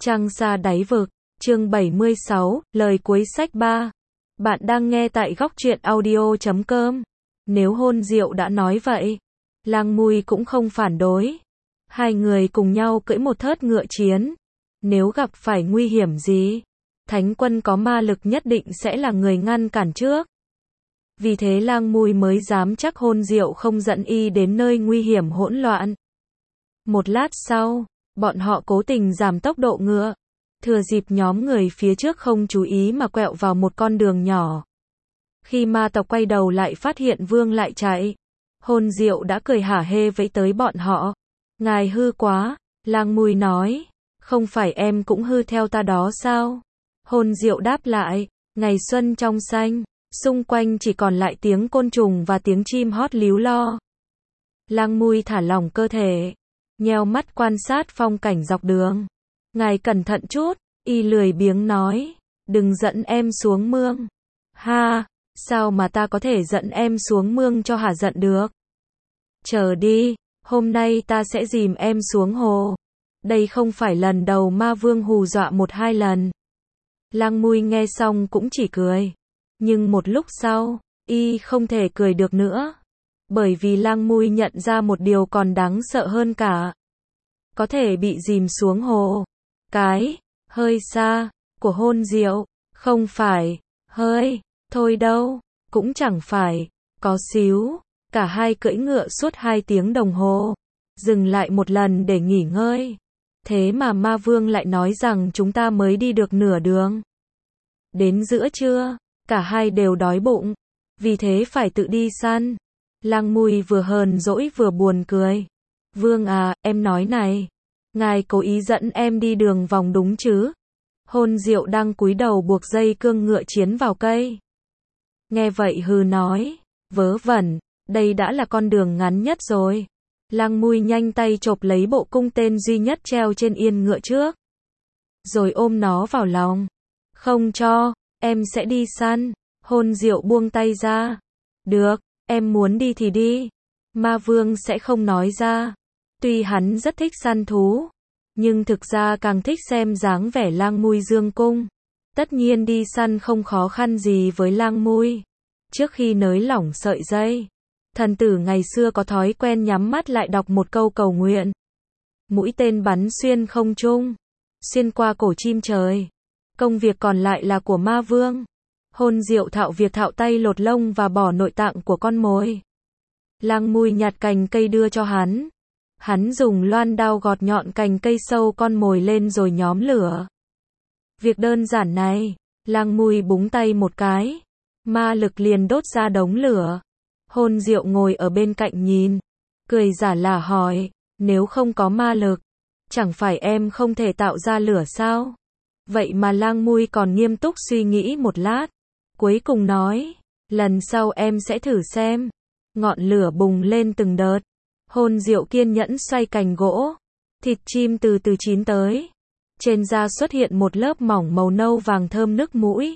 Trăng xa đáy vực, chương 76, lời cuối sách 3. Bạn đang nghe tại góc truyện audio.com. Nếu Hôn Diệu đã nói vậy, Lang Mui cũng không phản đối. Hai người cùng nhau cưỡi một thớt ngựa chiến. Nếu gặp phải nguy hiểm gì, Thánh Quân có ma lực nhất định sẽ là người ngăn cản trước. Vì thế Lang Mui mới dám chắc Hôn Diệu không dẫn y đến nơi nguy hiểm hỗn loạn. Một lát sau, bọn họ cố tình giảm tốc độ ngựa, thừa dịp nhóm người phía trước không chú ý mà quẹo vào một con đường nhỏ. Khi ma tộc quay đầu lại phát hiện Vương lại chạy, Hôn Diệu đã cười hả hê vẫy tới bọn họ. Ngài hư quá, Lang Mui nói, không phải em cũng hư theo ta đó sao? Hôn Diệu đáp lại, ngày xuân trong xanh, xung quanh chỉ còn lại tiếng côn trùng và tiếng chim hót líu lo. Lang Mui thả lỏng cơ thể, nheo mắt quan sát phong cảnh dọc đường. Ngài cẩn thận chút, y lười biếng nói, đừng dẫn em xuống mương. Ha, sao mà ta có thể dẫn em xuống mương cho hả giận được? Chờ đi, hôm nay ta sẽ dìm em xuống hồ. Đây không phải lần đầu ma vương hù dọa một hai lần. Lang Mui nghe xong cũng chỉ cười. Nhưng một lúc sau, y không thể cười được nữa. Bởi vì Lang Mui nhận ra một điều còn đáng sợ hơn cả. Có thể bị dìm xuống hồ. Cái, hơi xa, của Hôn Diệu, không phải, hơi, thôi đâu, cũng chẳng phải, có xíu. Cả hai cưỡi ngựa suốt 2 tiếng đồng hồ. Dừng lại một lần để nghỉ ngơi. Thế mà ma vương lại nói rằng chúng ta mới đi được nửa đường. Đến giữa trưa, cả hai đều đói bụng. Vì thế phải tự đi săn. Lang Mui vừa hờn dỗi vừa buồn cười. Vương à, em nói này. Ngài cố ý dẫn em đi đường vòng đúng chứ? Hôn Diệu đang cúi đầu buộc dây cương ngựa chiến vào cây. Nghe vậy hừ nói. Vớ vẩn, đây đã là con đường ngắn nhất rồi. Lang Mui nhanh tay chộp lấy bộ cung tên duy nhất treo trên yên ngựa trước. Rồi ôm nó vào lòng. Không cho, em sẽ đi săn. Hôn Diệu buông tay ra. Được, em muốn đi thì đi. Ma vương sẽ không nói ra. Tuy hắn rất thích săn thú, nhưng thực ra càng thích xem dáng vẻ Lang Mui dương cung. Tất nhiên đi săn không khó khăn gì với Lang Mui. Trước khi nới lỏng sợi dây, thần tử ngày xưa có thói quen nhắm mắt lại đọc một câu cầu nguyện. Mũi tên bắn xuyên không trung, xuyên qua cổ chim trời. Công việc còn lại là của ma vương. Hôn Diệu thạo việc thạo tay lột lông và bỏ nội tạng của con mồi. Lang Mui nhặt cành cây đưa cho hắn. Hắn dùng loan đao gọt nhọn cành cây sâu con mồi lên rồi nhóm lửa. Việc đơn giản này, Lang Mui búng tay một cái, ma lực liền đốt ra đống lửa. Hôn Diệu ngồi ở bên cạnh nhìn, cười giả lả hỏi, nếu không có ma lực, chẳng phải em không thể tạo ra lửa sao? Vậy mà Lang Mui còn nghiêm túc suy nghĩ một lát, cuối cùng nói, lần sau em sẽ thử xem. Ngọn lửa bùng lên từng đợt. Hôn Diệu kiên nhẫn xoay cành gỗ. Thịt chim từ từ chín tới. Trên da xuất hiện một lớp mỏng màu nâu vàng thơm nức mũi.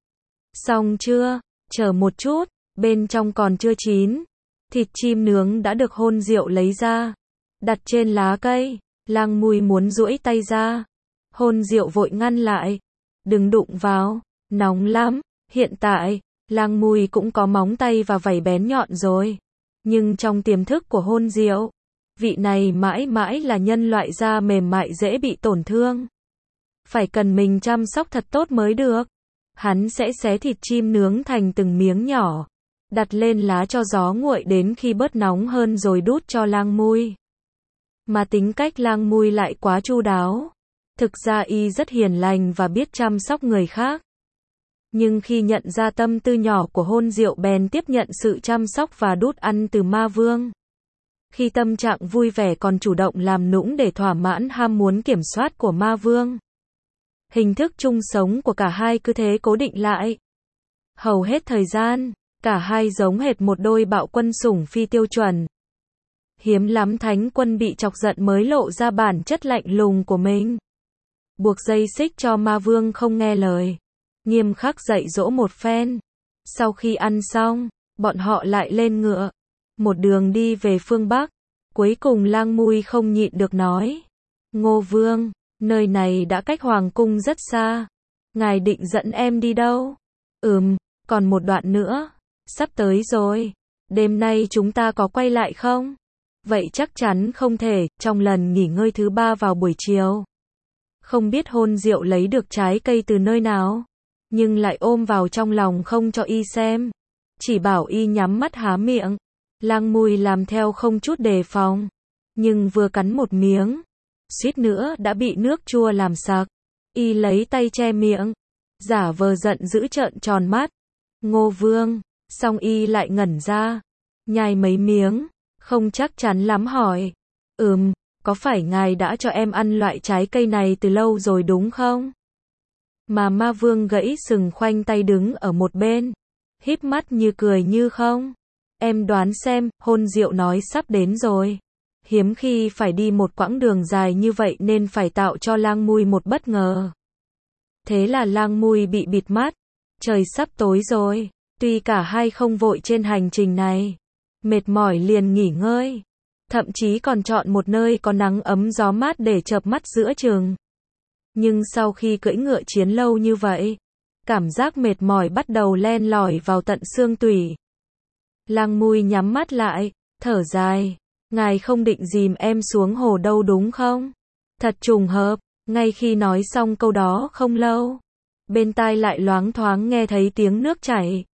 Xong chưa? Chờ một chút, bên trong còn chưa chín. Thịt chim nướng đã được Hôn Diệu lấy ra, đặt trên lá cây. Lang Mui muốn duỗi tay ra. Hôn Diệu vội ngăn lại. Đừng đụng vào, nóng lắm. Hiện tại, Lang Mui cũng có móng tay và vảy bén nhọn rồi. Nhưng trong tiềm thức của Hôn Diệu, vị này mãi mãi là nhân loại da mềm mại dễ bị tổn thương. Phải cần mình chăm sóc thật tốt mới được. Hắn sẽ xé thịt chim nướng thành từng miếng nhỏ, đặt lên lá cho gió nguội đến khi bớt nóng hơn rồi đút cho Lang Mui. Mà tính cách Lang Mui lại quá chu đáo. Thực ra y rất hiền lành và biết chăm sóc người khác. Nhưng khi nhận ra tâm tư nhỏ của Hôn Diệu bèn tiếp nhận sự chăm sóc và đút ăn từ ma vương. Khi tâm trạng vui vẻ còn chủ động làm nũng để thỏa mãn ham muốn kiểm soát của ma vương. Hình thức chung sống của cả hai cứ thế cố định lại. Hầu hết thời gian, cả hai giống hệt một đôi bạo quân sủng phi tiêu chuẩn. Hiếm lắm Thánh Quân bị chọc giận mới lộ ra bản chất lạnh lùng của mình. Buộc dây xích cho ma vương không nghe lời. Nghiêm khắc dạy dỗ một phen. Sau khi ăn xong, bọn họ lại lên ngựa. Một đường đi về phương Bắc. Cuối cùng Lang Mui không nhịn được nói. Ngô Vương, Nơi này đã cách hoàng cung rất xa. Ngài định dẫn em đi đâu? Còn một đoạn nữa. Sắp tới rồi. Đêm nay chúng ta có quay lại không? Vậy chắc chắn không thể, trong lần nghỉ ngơi thứ 3 vào buổi chiều. Không biết Hôn Diệu lấy được trái cây từ nơi nào, nhưng lại ôm vào trong lòng không cho y xem. Chỉ bảo y nhắm mắt há miệng. Lang Mùi làm theo không chút đề phòng. Nhưng vừa cắn một miếng, suýt nữa đã bị nước chua làm sặc. Y lấy tay che miệng, giả vờ giận dữ trợn tròn mắt. Ngô Vương, xong y lại ngẩn ra, nhai mấy miếng, không chắc chắn lắm hỏi. Có phải ngài đã cho em ăn loại trái cây này từ lâu rồi đúng không? Mà Ma Vương gãy sừng khoanh tay đứng ở một bên, híp mắt như cười như không. Em đoán xem, Hôn Diệu nói sắp đến rồi. Hiếm khi phải đi một quãng đường dài như vậy nên phải tạo cho Lang Mùi một bất ngờ. Thế là Lang Mùi bị bịt mắt. Trời sắp tối rồi, tuy cả hai không vội trên hành trình này. Mệt mỏi liền nghỉ ngơi. Thậm chí còn chọn một nơi có nắng ấm gió mát để chợp mắt giữa chừng. Nhưng sau khi cưỡi ngựa chiến lâu như vậy, cảm giác mệt mỏi bắt đầu len lỏi vào tận xương tủy. Lang Mùi nhắm mắt lại, thở dài. Ngài không định dìm em xuống hồ đâu đúng không? Thật trùng hợp, ngay khi nói xong câu đó không lâu, bên tai lại loáng thoáng nghe thấy tiếng nước chảy.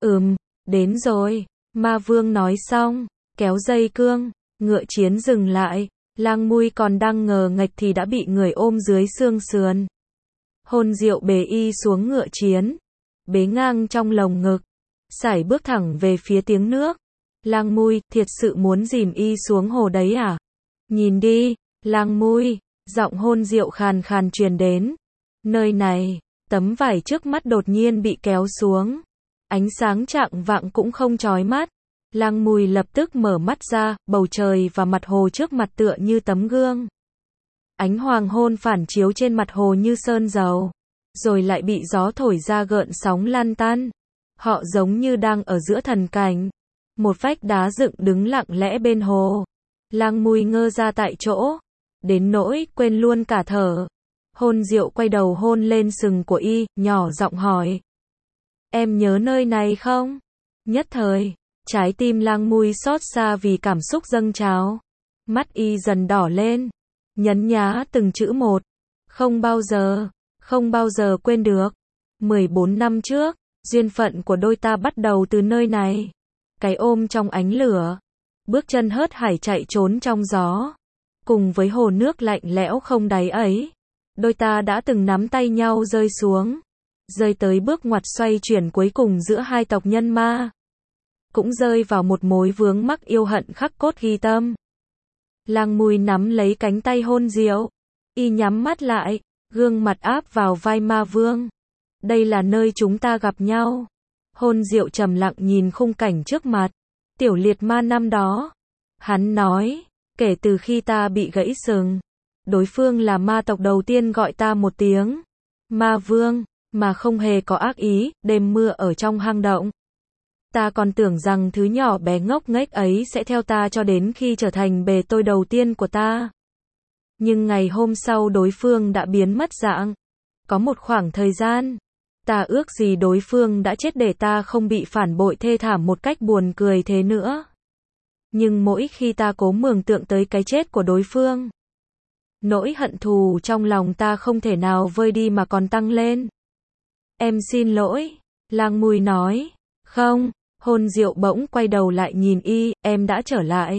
Đến rồi. Ma Vương nói xong, kéo dây cương, ngựa chiến dừng lại. Lang Mùi còn đang ngờ nghệch thì đã bị người ôm dưới xương sườn. Hôn Diệu bế y xuống ngựa chiến, bế ngang trong lồng ngực, sải bước thẳng về phía tiếng nước. Lang Mùi, thiệt sự muốn dìm y xuống hồ đấy à? Nhìn đi, Lang Mùi, giọng Hôn Diệu khàn khàn truyền đến. Nơi này, tấm vải trước mắt đột nhiên bị kéo xuống. Ánh sáng chạng vạng cũng không chói mắt. Lang Mùi lập tức mở mắt ra, bầu trời và mặt hồ trước mặt tựa như tấm gương. Ánh hoàng hôn phản chiếu trên mặt hồ như sơn dầu, rồi lại bị gió thổi ra gợn sóng lan tăn. Họ giống như đang ở giữa thần cảnh. Một vách đá dựng đứng lặng lẽ bên hồ. Lang Mùi ngơ ra tại chỗ, đến nỗi quên luôn cả thở. Hôn Diệu quay đầu hôn lên sừng của y, nhỏ giọng hỏi. Em nhớ nơi này không? Nhất thời, trái tim Lang Mùi xót xa vì cảm xúc dâng trào. Mắt y dần đỏ lên, nhấn nhá từng chữ một. Không bao giờ quên được. 14 năm trước, duyên phận của đôi ta bắt đầu từ nơi này. Cái ôm trong ánh lửa, bước chân hớt hải chạy trốn trong gió. Cùng với hồ nước lạnh lẽo không đáy ấy, đôi ta đã từng nắm tay nhau rơi xuống. Rơi tới bước ngoặt xoay chuyển cuối cùng giữa hai tộc nhân ma. Cũng rơi vào một mối vướng mắc yêu hận khắc cốt ghi tâm. Lang Mùi nắm lấy cánh tay Hôn Diệu. Y nhắm mắt lại, gương mặt áp vào vai Ma Vương. Đây là nơi chúng ta gặp nhau. Hôn Diệu trầm lặng nhìn khung cảnh trước mặt. Tiểu liệt ma năm đó. Hắn nói, kể từ khi ta bị gãy sừng, đối phương là ma tộc đầu tiên gọi ta một tiếng Ma Vương, mà không hề có ác ý. Đêm mưa ở trong hang động, ta còn tưởng rằng thứ nhỏ bé ngốc nghếch ấy sẽ theo ta cho đến khi trở thành bề tôi đầu tiên của ta. Nhưng ngày hôm sau đối phương đã biến mất dạng. Có một khoảng thời gian, ta ước gì đối phương đã chết để ta không bị phản bội thê thảm một cách buồn cười thế nữa. Nhưng mỗi khi ta cố mường tượng tới cái chết của đối phương, nỗi hận thù trong lòng ta không thể nào vơi đi mà còn tăng lên. Em xin lỗi, Lang Mùi nói. Không. Hôn Diệu bỗng quay đầu lại nhìn y. Em đã trở lại.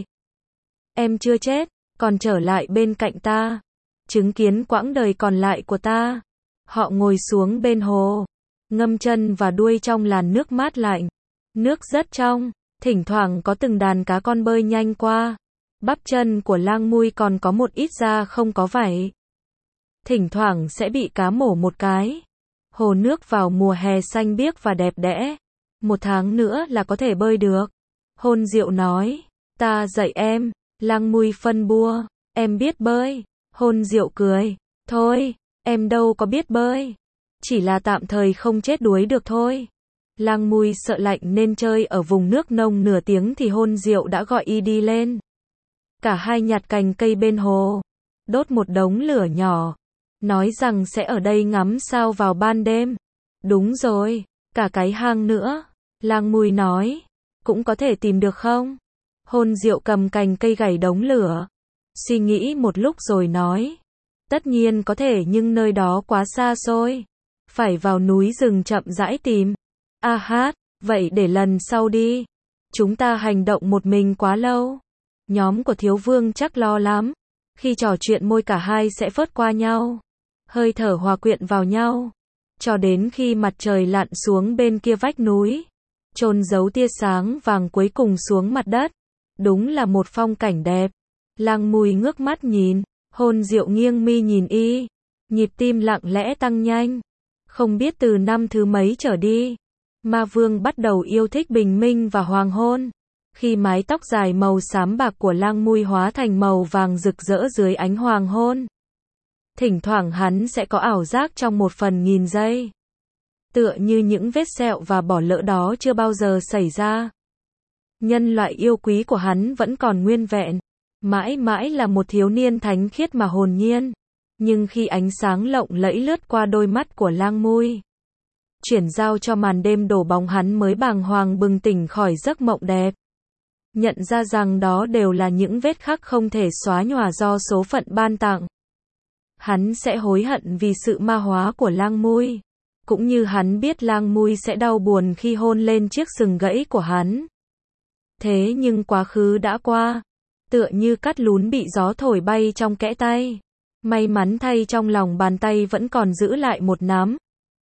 Em chưa chết, còn trở lại bên cạnh ta, chứng kiến quãng đời còn lại của ta. Họ ngồi xuống bên hồ, ngâm chân và đuôi trong làn nước mát lạnh. Nước rất trong, thỉnh thoảng có từng đàn cá con bơi nhanh qua. Bắp chân của Lang Mùi còn có một ít da không có vảy. Thỉnh thoảng sẽ bị cá mổ một cái. Hồ nước vào mùa hè xanh biếc và đẹp đẽ. 1 tháng nữa là có thể bơi được. Hôn Diệu nói. Ta dạy em. Lang Mùi phân bua. Em biết bơi. Hôn Diệu cười. Thôi, em đâu có biết bơi. Chỉ là tạm thời không chết đuối được thôi. Lang Mùi sợ lạnh nên chơi ở vùng nước nông nửa tiếng thì Hôn Diệu đã gọi y đi lên. Cả hai nhặt cành cây bên hồ, đốt một đống lửa nhỏ, nói rằng sẽ ở đây ngắm sao vào ban đêm. Đúng rồi, cả cái hang nữa. Lang Mui nói, cũng có thể tìm được không? Hôn Diệu cầm cành cây gảy đống lửa. Suy nghĩ một lúc rồi nói, tất nhiên có thể nhưng nơi đó quá xa xôi. Phải vào núi rừng chậm rãi tìm. A hát, vậy để lần sau đi. Chúng ta hành động một mình quá lâu. Nhóm của Thiếu Vương chắc lo lắm. Khi trò chuyện môi cả hai sẽ phớt qua nhau. Hơi thở hòa quyện vào nhau. Cho đến khi mặt trời lặn xuống bên kia vách núi. Chôn giấu tia sáng vàng cuối cùng xuống mặt đất. Đúng là một phong cảnh đẹp. Lang Mui ngước mắt nhìn. Hôn Diệu nghiêng mi nhìn y. Nhịp tim lặng lẽ tăng nhanh. Không biết từ năm thứ mấy trở đi. Ma Vương bắt đầu yêu thích bình minh và hoàng hôn. Khi mái tóc dài màu xám bạc của Lang Mui hóa thành màu vàng rực rỡ dưới ánh hoàng hôn. Thỉnh thoảng hắn sẽ có ảo giác trong 1/1000 giây. Tựa như những vết sẹo và bỏ lỡ đó chưa bao giờ xảy ra. Nhân loại yêu quý của hắn vẫn còn nguyên vẹn. Mãi mãi là một thiếu niên thánh khiết mà hồn nhiên. Nhưng khi ánh sáng lộng lẫy lướt qua đôi mắt của Lang Mui, chuyển giao cho màn đêm đổ bóng, hắn mới bàng hoàng bừng tỉnh khỏi giấc mộng đẹp. Nhận ra rằng đó đều là những vết khắc không thể xóa nhòa do số phận ban tặng. Hắn sẽ hối hận vì sự ma hóa của Lang Mui. Cũng như hắn biết Lang Mui sẽ đau buồn khi hôn lên chiếc sừng gãy của hắn. Thế nhưng quá khứ đã qua. Tựa như cát lún bị gió thổi bay trong kẽ tay. May mắn thay trong lòng bàn tay vẫn còn giữ lại một nắm.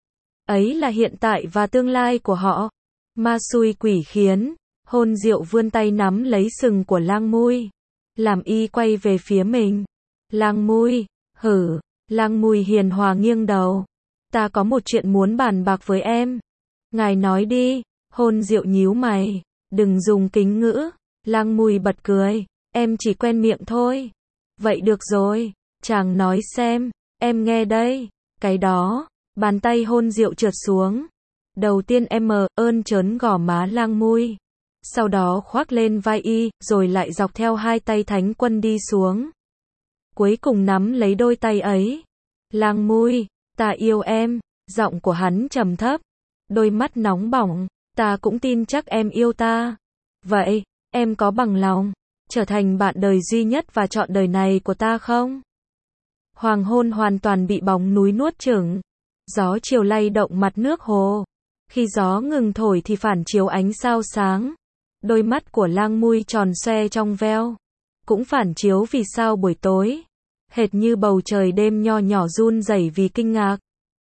Ấy là hiện tại và tương lai của họ. Ma xui quỷ khiến. Hôn Diệu vươn tay nắm lấy sừng của Lang Mui. Làm y quay về phía mình. Lang Mui, hử. Lang Mui hiền hòa nghiêng đầu. Ta có một chuyện muốn bàn bạc với em. Ngài nói đi. Hôn Diệu nhíu mày. Đừng dùng kính ngữ. Lang Mui bật cười. Em chỉ quen miệng thôi. Vậy được rồi. Chàng nói xem. Em nghe đây. Cái đó. Bàn tay Hôn Diệu trượt xuống. Đầu tiên em ơn trớn gò má Lang Mui. Sau đó khoác lên vai y, rồi lại dọc theo hai tay Thánh Quân đi xuống. Cuối cùng nắm lấy đôi tay ấy. Lang Mui, ta yêu em. Giọng của hắn trầm thấp. Đôi mắt nóng bỏng. Ta cũng tin chắc em yêu ta. Vậy, em có bằng lòng trở thành bạn đời duy nhất và trọn đời này của ta không? Hoàng hôn hoàn toàn bị bóng núi nuốt chửng. Gió chiều lay động mặt nước hồ. Khi gió ngừng thổi thì phản chiếu ánh sao sáng. Đôi mắt của Lang Mui tròn xoe trong veo. Cũng phản chiếu vì sao buổi tối. Hệt như bầu trời đêm nho nhỏ run rẩy vì kinh ngạc.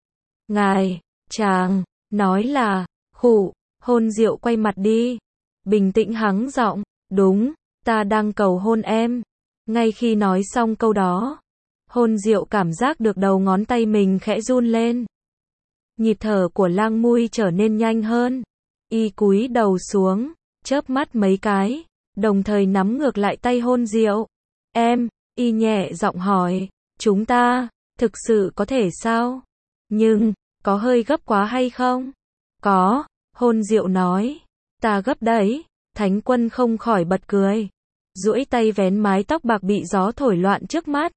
Ngài, chàng, nói là, khụ. Hôn Diệu quay mặt đi. Bình tĩnh hắng giọng. Đúng, ta đang cầu hôn em. Ngay khi nói xong câu đó, Hôn Diệu cảm giác được đầu ngón tay mình khẽ run lên. Nhịp thở của Lang Mui trở nên nhanh hơn. Y cúi đầu xuống, chớp mắt mấy cái, đồng thời nắm ngược lại tay Hôn Diệu. Em, y nhẹ giọng hỏi, chúng ta, thực sự có thể sao? Nhưng, có hơi gấp quá hay không? Có, Hôn Diệu nói. Ta gấp đấy. Thánh Quân không khỏi bật cười. Duỗi tay vén mái tóc bạc bị gió thổi loạn trước mắt.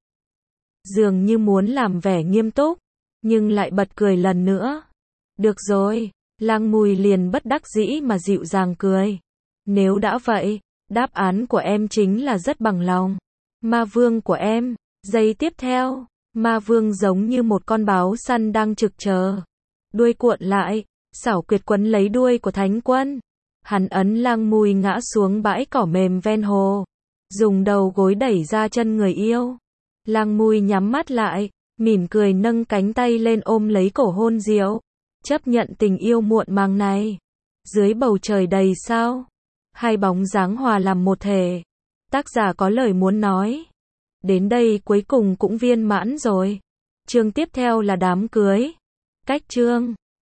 Dường như muốn làm vẻ nghiêm túc, nhưng lại bật cười lần nữa. Được rồi, Lang Mui liền bất đắc dĩ mà dịu dàng cười. Nếu đã vậy, đáp án của em chính là rất bằng lòng. Ma Vương của em. Giây tiếp theo, Ma Vương giống như một con báo săn đang trực chờ. Đuôi cuộn lại, xảo quyệt quấn lấy đuôi của Thánh Quân. Hắn ấn Lang Mui ngã xuống bãi cỏ mềm ven hồ. Dùng đầu gối đẩy ra chân người yêu. Lang Mui nhắm mắt lại, mỉm cười nâng cánh tay lên ôm lấy cổ Hôn Diệu. Chấp nhận tình yêu muộn màng này. Dưới bầu trời đầy sao, hai bóng dáng hòa làm một thể. Tác giả có lời muốn nói. Đến đây cuối cùng cũng viên mãn rồi. Chương tiếp theo là đám cưới. Cách chương